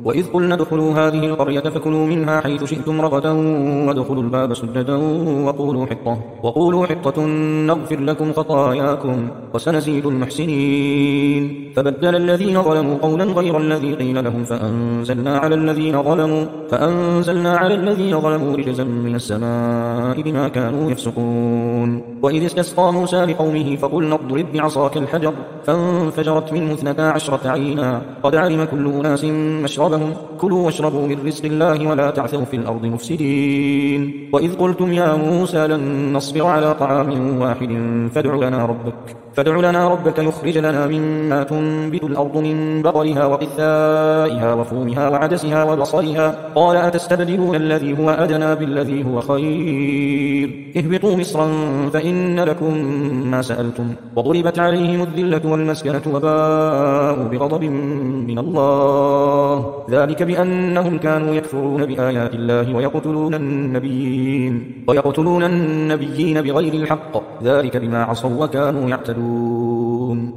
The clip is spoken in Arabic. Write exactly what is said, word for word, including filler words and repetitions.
وإذ قلنا ادخلوا هذه القرية فكلوا منها حيث شئتم رغدا وادخلوا الباب سجدا وقولوا حطة, وقولوا حطة نغفر لكم خطاياكم وسنزيد المحسنين. فبدل الذين ظلموا قولا غير الذي قيل لهم فأنزلنا على الذين ظلموا فأنزلنا على الذين ظلموا رجزا من السماء بما كانوا يفسقون. وإذ استسقى موسى لقومه فقلنا اضرب بعصاك الحجر فانفجرت منه اثنتا عشرة عينا قد علم كل أناس مشربهم كلوا واشربوا من رزق الله ولا تعثوا في الأرض مفسدين. وإذ قلتم يا موسى لن نصبر على طعام واحد فادع لنا ربك فادع لنا ربك يخرج لنا مما تنبت الأرض من بقلها وقثائها وفومها وعدسها وبصلها قال أتستبدلون الذي هو أدنى بالذي هو خير اهبطوا مصرا فإن لكم ما سألتم وضربت عليهم الذلة والمسكنة وباءوا بغضب من الله ذلك بأنهم كانوا يكفرون بآيات الله ويقتلون النبيين ويقتلون النبيين بغير الحق ذلك بما عصوا وكانوا يعتدون.